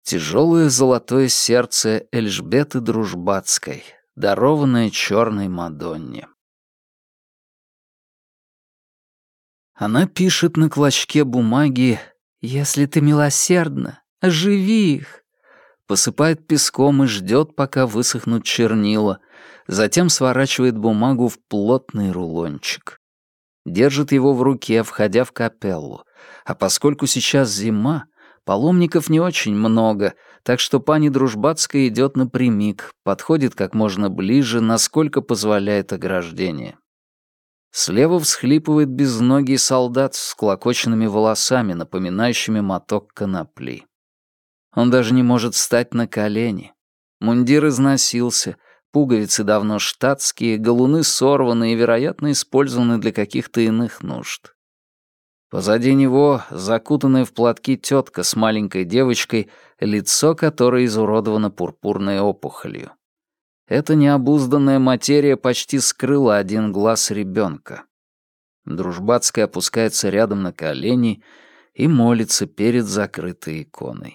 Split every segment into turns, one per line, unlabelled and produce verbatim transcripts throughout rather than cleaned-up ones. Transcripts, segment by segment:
Тяжелое золотое сердце Эльжбеты Дружбацкой, дарованное черной Мадонне. Она пишет на клочке бумаги: «Если ты милосердна, оживи их», посыпает песком и ждет, пока высохнут чернила, затем сворачивает бумагу в плотный рулончик. Держит его в руке, входя в капеллу, а поскольку сейчас зима, паломников не очень много, так что пани Дружбацкая идет напрямик, подходит как можно ближе, насколько позволяет ограждение. Слева всхлипывает безногий солдат с всклокоченными волосами, напоминающими моток конопли. Он даже не может встать на колени. Мундир износился, пуговицы давно штатские, галуны сорваны и, вероятно, использованы для каких-то иных нужд. Позади него закутанная в платки тетка с маленькой девочкой, лицо которой изуродовано пурпурной опухолью. Эта необузданная материя почти скрыла один глаз ребенка. Дружбацкая опускается рядом на колени и молится перед закрытой иконой.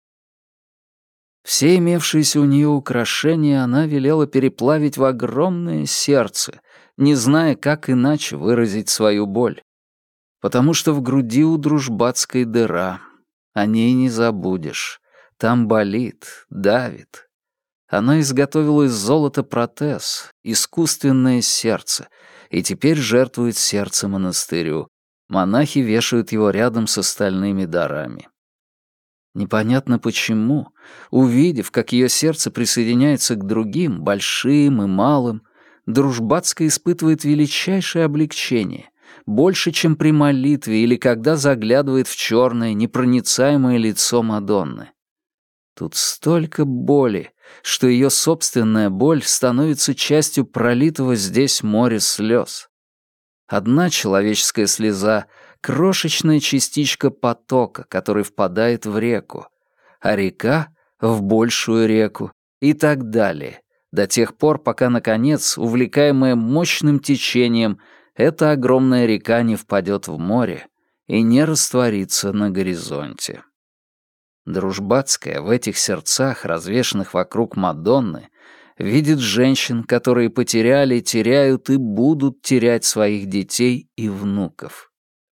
Все имевшиеся у нее украшения она велела переплавить в огромное сердце, не зная, как иначе выразить свою боль. Потому что в груди у Дружбацкой дыра. О ней не забудешь. Там болит, давит. Она изготовила из золота протез, искусственное сердце, и теперь жертвует сердце монастырю. Монахи вешают его рядом с остальными дарами. Непонятно почему, увидев, как ее сердце присоединяется к другим, большим и малым, Дружбацкая испытывает величайшее облегчение, больше, чем при молитве или когда заглядывает в черное, непроницаемое лицо Мадонны. Тут столько боли, что ее собственная боль становится частью пролитого здесь моря слез. Одна человеческая слеза — крошечная частичка потока, который впадает в реку, а река — в большую реку и так далее, до тех пор, пока, наконец, увлекаемая мощным течением, эта огромная река не впадет в море и не растворится на горизонте. Дружбацкая в этих сердцах, развешанных вокруг Мадонны, видит женщин, которые потеряли, теряют и будут терять своих детей и внуков.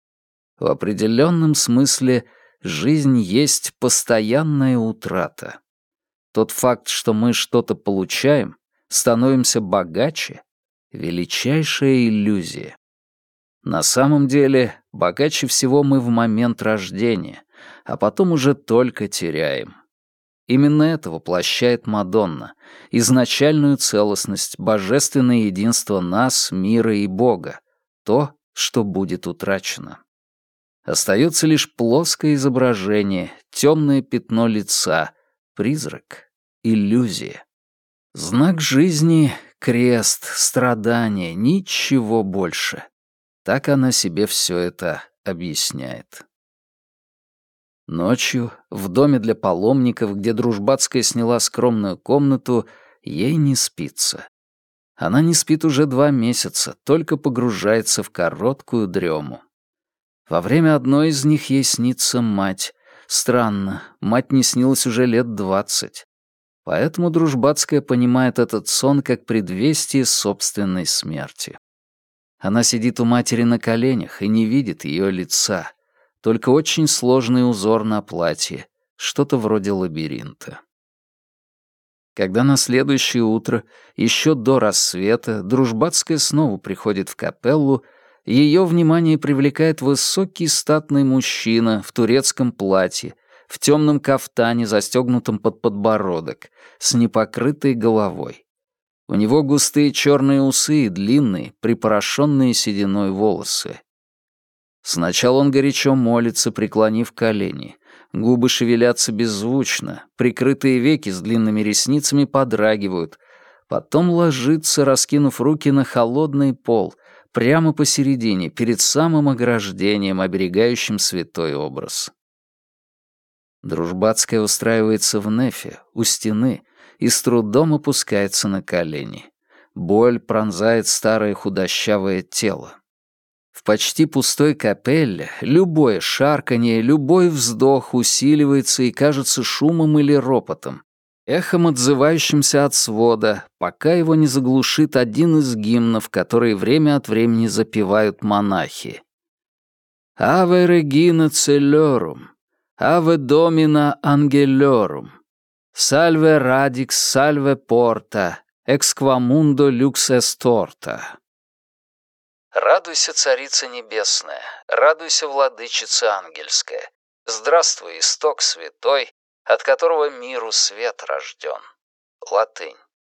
В определенном смысле жизнь есть постоянная утрата. Тот факт, что мы что-то получаем, становимся богаче — величайшая иллюзия. На самом деле, богаче всего мы в момент рождения, а потом уже только теряем. Именно это воплощает Мадонна, изначальную целостность, божественное единство нас, мира и Бога, то, что будет утрачено. Остается лишь плоское изображение, темное пятно лица, призрак, иллюзия. Знак жизни — крест, страдание, ничего больше. Так она себе все это объясняет. Ночью, в доме для паломников, где Дружбацкая сняла скромную комнату, ей не спится. Она не спит уже два месяца, только погружается в короткую дрему. Во время одной из них ей снится мать. Странно, мать не снилась уже лет двадцать. Поэтому Дружбацкая понимает этот сон как предвестие собственной смерти. Она сидит у матери на коленях и не видит ее лица, только очень сложный узор на платье, что-то вроде лабиринта. Когда на следующее утро, еще до рассвета, Дружбацкая снова приходит в капеллу, ее внимание привлекает высокий статный мужчина в турецком платье, в темном кафтане, застегнутом под подбородок, с непокрытой головой. У него густые черные усы и длинные, припорошенные сединой волосы. Сначала он горячо молится, преклонив колени. Губы шевелятся беззвучно, прикрытые веки с длинными ресницами подрагивают. Потом ложится, раскинув руки на холодный пол, прямо посередине, перед самым ограждением, оберегающим святой образ. Дружбацкая устраивается в нефе, у стены, и с трудом опускается на колени. Боль пронзает старое худощавое тело. В почти пустой капелле любое шарканье, любой вздох усиливается и кажется шумом или ропотом, эхом отзывающимся от свода, пока его не заглушит один из гимнов, которые время от времени запевают монахи. «Ave Regina Caelorum, Ave Domina Angelorum, Salve Radix, Salve Porta, Ex qua mundo lux est torta». «Радуйся, Царица Небесная, радуйся, Владычица Ангельская, здравствуй, Исток Святой, от которого миру свет рожден». Латынь.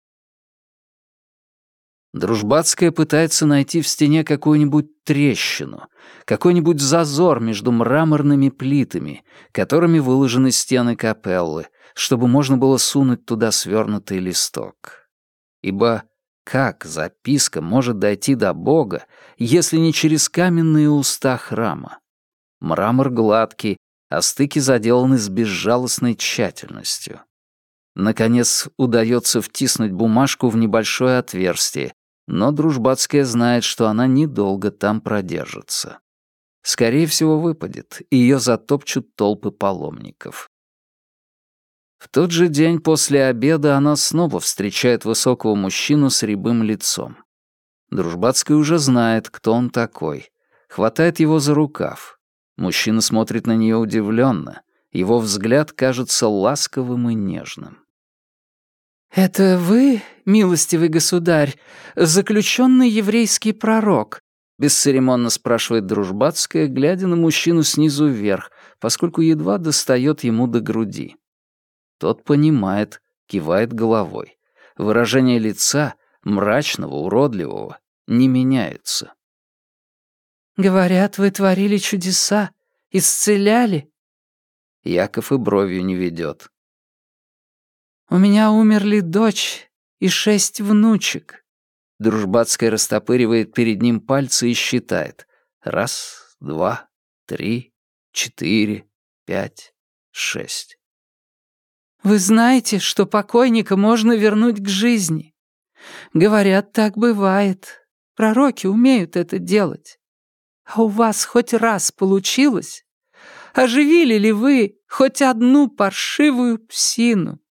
Дружбатская пытается найти в стене какую-нибудь трещину, какой-нибудь зазор между мраморными плитами, которыми выложены стены капеллы, чтобы можно было сунуть туда свернутый листок. Ибо как записка может дойти до Бога, если не через каменные уста храма? Мрамор гладкий, а стыки заделаны с безжалостной тщательностью. Наконец, удается втиснуть бумажку в небольшое отверстие, но Дружбатская знает, что она недолго там продержится. Скорее всего, выпадет, и ее затопчут толпы паломников. В тот же день после обеда она снова встречает высокого мужчину с рябым лицом. Дружбатская уже знает, кто он такой. Хватает его за рукав. Мужчина смотрит на нее удивленно. Его взгляд кажется ласковым и нежным. «Это вы, милостивый государь, заключенный еврейский пророк?» — бесцеремонно спрашивает Дружбатская, глядя на мужчину снизу вверх, поскольку едва достает ему до груди. Тот понимает, кивает головой. Выражение лица, мрачного, уродливого, не меняется. «Говорят, вы творили чудеса, исцеляли?» Яков и бровью не ведет. «У меня умерли дочь и шесть внучек». Дружбатская растопыривает перед ним пальцы и считает. Раз, два, три, четыре, пять, шесть. «Вы знаете, что покойника можно вернуть к жизни? Говорят, так бывает. Пророки умеют это делать. А у вас хоть раз получилось? Оживили ли вы хоть одну паршивую псину?»